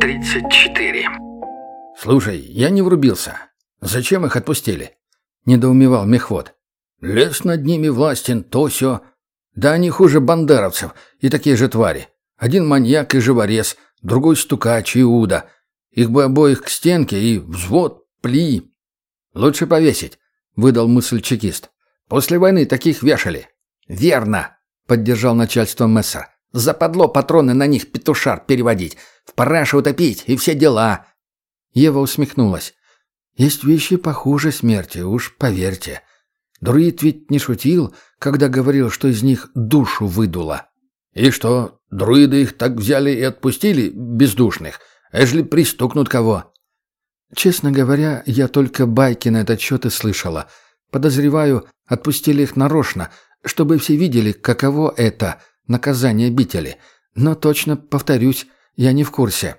34. «Слушай, я не врубился. Зачем их отпустили?» — недоумевал мехвод. «Лес над ними властен, то сё. Да они хуже бандеровцев и такие же твари. Один маньяк и живорез, другой стукач и Иуда. Их бы обоих к стенке и взвод, пли». «Лучше повесить», — выдал мысль чекист. «После войны таких вешали». «Верно», — поддержал начальство Мессер. «Западло патроны на них петушар переводить, в параше утопить и все дела». Ева усмехнулась. «Есть вещи похуже смерти, уж поверьте. Друид ведь не шутил, когда говорил, что из них душу выдуло». «И что, друиды их так взяли и отпустили, бездушных? Эжели пристукнут кого?» «Честно говоря, я только байки на этот счет и слышала. Подозреваю, отпустили их нарочно, чтобы все видели, каково это — наказание обители. Но точно, повторюсь, я не в курсе».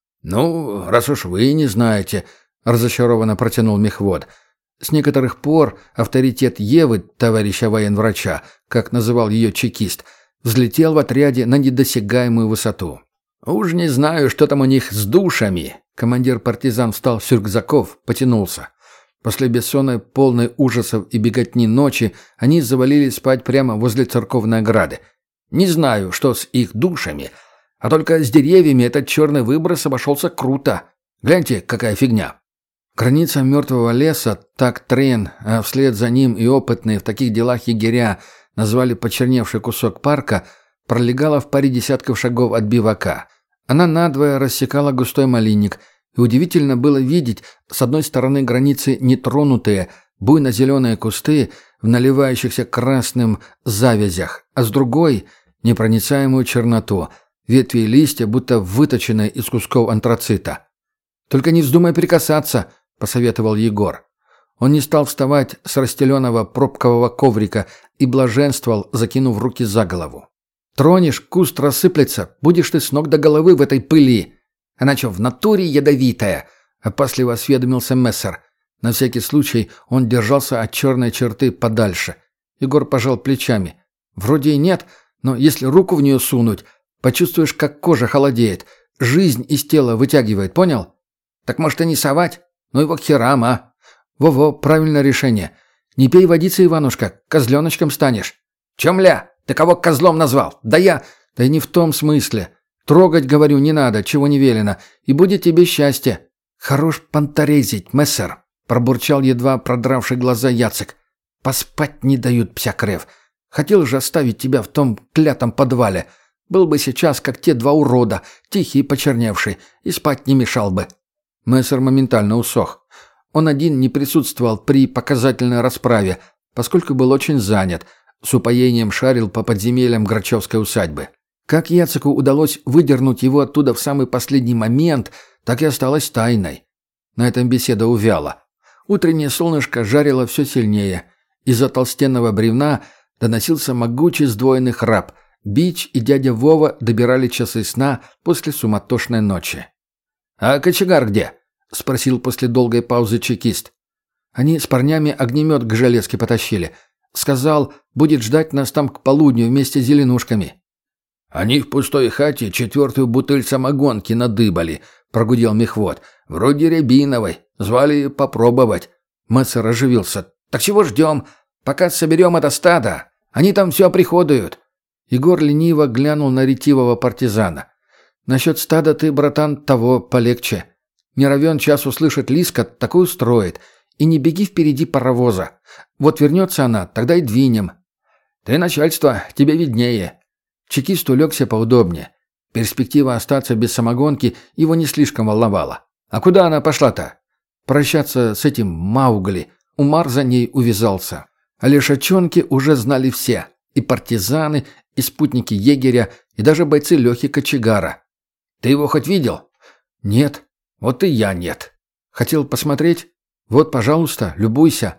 «Ну, раз уж вы не знаете», — разочарованно протянул мехвод. С некоторых пор авторитет Евы, товарища военврача, как называл ее чекист, взлетел в отряде на недосягаемую высоту. «Уж не знаю, что там у них с душами». Командир партизан встал с рюкзаков, потянулся. После бессонной, полной ужасов и беготни ночи они завалились спать прямо возле церковной ограды. «Не знаю, что с их душами, а только с деревьями этот черный выброс обошелся круто. Гляньте, какая фигня». Граница мертвого леса, так Трен, а вслед за ним и опытные в таких делах егеря назвали почерневший кусок парка, пролегала в паре десятков шагов от бивака. Она надвое рассекала густой малинник, и удивительно было видеть с одной стороны границы нетронутые, буйно-зеленые кусты в наливающихся красным завязях, а с другой — непроницаемую черноту, ветви и листья, будто выточенные из кусков антрацита. «Только не вздумай прикасаться», — посоветовал Егор. Он не стал вставать с расстеленного пробкового коврика и блаженствовал, закинув руки за голову. «Тронешь, куст рассыплется, будешь ты с ног до головы в этой пыли. Она что, в натуре ядовитая?» — опасливо осведомился Мессер. На всякий случай он держался от черной черты подальше. Егор пожал плечами. «Вроде и нет, но если руку в нее сунуть, почувствуешь, как кожа холодеет, жизнь из тела вытягивает, понял?» «Так может и не совать? Ну его к херам, а?» «Во-во, правильное решение. Не пей водицы, Иванушка, козленочком станешь». «Чем ля? Ты кого козлом назвал? Да я...» «Да и не в том смысле. Трогать, говорю, не надо, чего не велено, и будет тебе счастье». «Хорош понторезить, Мессер», — пробурчал едва продравший глаза Яцек. «Поспать не дают, псякрев. Хотел же оставить тебя в том клятом подвале. Был бы сейчас, как те два урода, тихий и почерневший, и спать не мешал бы». Мессер моментально усох. Он один не присутствовал при показательной расправе, поскольку был очень занят, с упоением шарил по подземельям Грачевской усадьбы. Как Яцеку удалось выдернуть его оттуда в самый последний момент, так и осталось тайной. На этом беседа увяла. Утреннее солнышко жарило все сильнее. Из-за толстенного бревна доносился могучий сдвоенный храп. Бич и дядя Вова добирали часы сна после суматошной ночи. «А кочегар где?» — спросил после долгой паузы чекист. «Они с парнями огнемет к железке потащили. Сказал, будет ждать нас там к полудню вместе с зеленушками». «Они в пустой хате 4-ю бутыль самогонки надыбали», — прогудел мехвод. «Вроде рябиновой. Звали попробовать». Мессер оживился. «Так чего ждем? Пока соберем это стадо. Они там все оприходуют». Егор лениво глянул на ретивого партизана. «Насчет стада ты, братан, того полегче. Не равен час услышит Лиска, такой устроит. И не беги впереди паровоза. Вот вернется она, тогда и двинем». «Ты начальство, тебе виднее». Чекист улегся поудобнее. Перспектива остаться без самогонки его не слишком волновала. «А куда она пошла-то?» Прощаться с этим Маугли. Умар за ней увязался. А лешачонки уже знали все. И партизаны, и спутники егеря, и даже бойцы Лехи Кочегара. «Ты его хоть видел?» «Нет». «Вот и я нет». «Хотел посмотреть? Вот, пожалуйста, любуйся».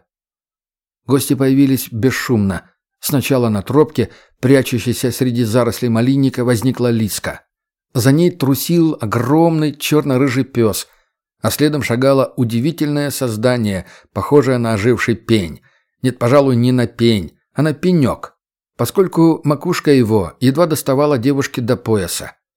Гости появились бесшумно. Сначала на тропке, прячущейся среди зарослей малинника, возникла Лиска. За ней трусил огромный черно-рыжий пес, а следом шагало удивительное создание, похожее на оживший пень. Нет, пожалуй, не на пень, а на пенек, поскольку макушка его едва доставала девушке до пояса.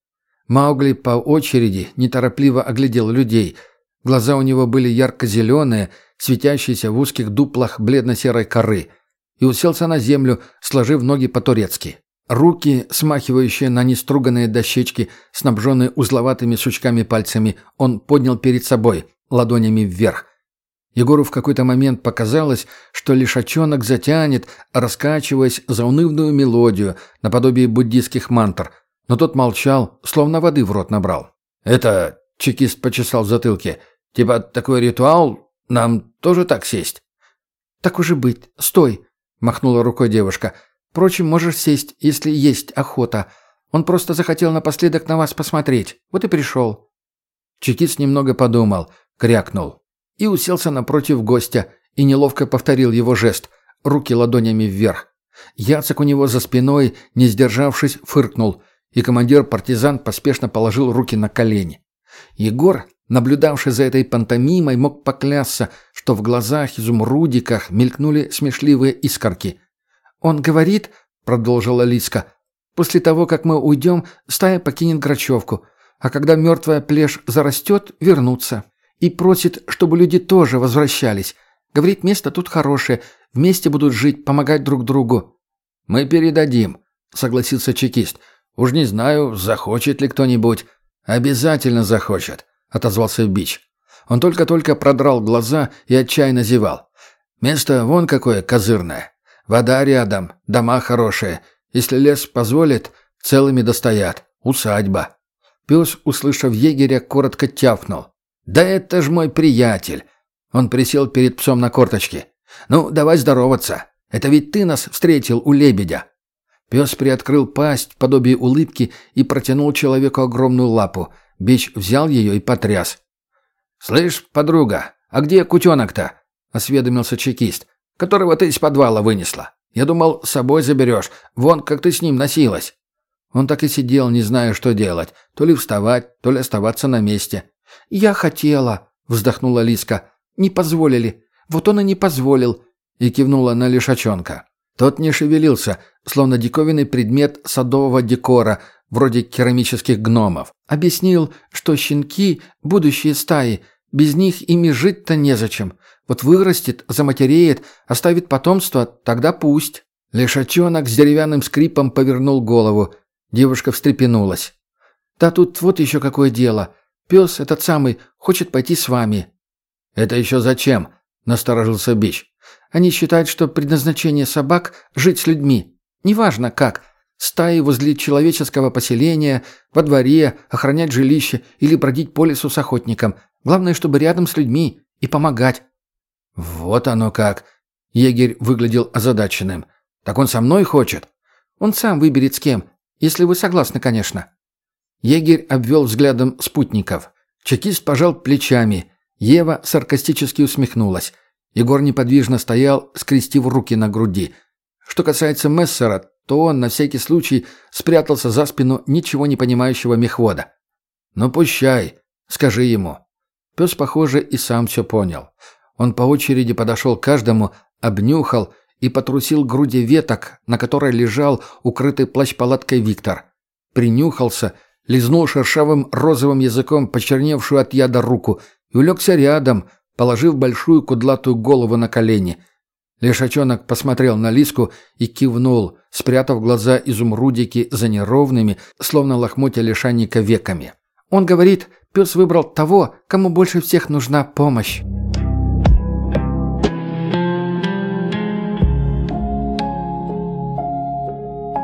Маугли по очереди неторопливо оглядел людей. Глаза у него были ярко-зеленые, светящиеся в узких дуплах бледно-серой коры, и уселся на землю, сложив ноги по-турецки. Руки, смахивающие на неструганные дощечки, снабженные узловатыми сучками пальцами, он поднял перед собой, ладонями вверх. Егору в какой-то момент показалось, что лишачонок затянет, раскачиваясь заунывную мелодию, наподобие буддийских мантр, но тот молчал, словно воды в рот набрал. «Это...» — чекист почесал в затылке. «Типа такой ритуал? Нам тоже так сесть?» «Так уж и быть. Стой!» — махнула рукой девушка. «Впрочем, можешь сесть, если есть охота. Он просто захотел напоследок на вас посмотреть. Вот и пришел». Чекист немного подумал, крякнул и уселся напротив гостя и неловко повторил его жест, руки ладонями вверх. Яцек у него за спиной, не сдержавшись, фыркнул, и командир-партизан поспешно положил руки на колени. Егор, наблюдавший за этой пантомимой, мог поклясться, что в глазах-изумрудиках мелькнули смешливые искорки. «Он говорит, — продолжила Лиска, — после того, как мы уйдем, стая покинет Грачевку, а когда мертвая плешь зарастет, вернутся. И просит, чтобы люди тоже возвращались. Говорит, место тут хорошее, вместе будут жить, помогать друг другу». «Мы передадим», — согласился чекист. «Уж не знаю, захочет ли кто-нибудь». «Обязательно захочет», — отозвался Бич. Он только-только продрал глаза и отчаянно зевал. «Место вон какое козырное. Вода рядом, дома хорошие. Если лес позволит, целыми достоят. Усадьба». Пес, услышав егеря, коротко тявкнул. «Да это ж мой приятель!» Он присел перед псом на корточки. «Ну, давай здороваться. Это ведь ты нас встретил у лебедя». Пес приоткрыл пасть, подобие улыбки, и протянул человеку огромную лапу. Бич взял ее и потряс. «Слышь, подруга, а где кутенок-то?» — осведомился чекист. «Которого ты из подвала вынесла. Я думал, с собой заберешь. Вон, как ты с ним носилась». Он так и сидел, не зная, что делать. То ли вставать, то ли оставаться на месте. «Я хотела», — вздохнула Лиска. «Не позволили. Вот он и не позволил», — и кивнула на лишачонка. Тот не шевелился, словно диковинный предмет садового декора, вроде керамических гномов. Объяснил, что щенки — будущие стаи. Без них ими жить-то незачем. Вот вырастет, заматереет, оставит потомство, тогда пусть». Лишачонок с деревянным скрипом повернул голову. Девушка встрепенулась. «Да тут вот еще какое дело. Пес этот самый хочет пойти с вами». «Это еще зачем?» — насторожился Бич. «Они считают, что предназначение собак — жить с людьми. Неважно как. Стаи возле человеческого поселения, во дворе, охранять жилище или бродить по лесу с охотником. Главное, чтобы рядом с людьми и помогать». «Вот оно как!» — егерь выглядел озадаченным. «Так он со мной хочет?» «Он сам выберет с кем, если вы согласны, конечно». Егерь обвел взглядом спутников. Чекист пожал плечами. Ева саркастически усмехнулась. Егор неподвижно стоял, скрестив руки на груди. Что касается Мессера, то он на всякий случай спрятался за спину ничего не понимающего мехвода. «Ну, пущай, скажи ему». Пес, похоже, и сам все понял. Он по очереди подошел к каждому, обнюхал и потрусил к груди веток, на которой лежал укрытый плащ-палаткой Виктор. Принюхался, лизнул шершавым розовым языком почерневшую от яда руку и улегся рядом, положив большую кудлатую голову на колени. Лишачонок посмотрел на Лиску и кивнул, спрятав глаза изумрудики за неровными, словно лохмотья лишайника, веками. «Он говорит, пес выбрал того, кому больше всех нужна помощь».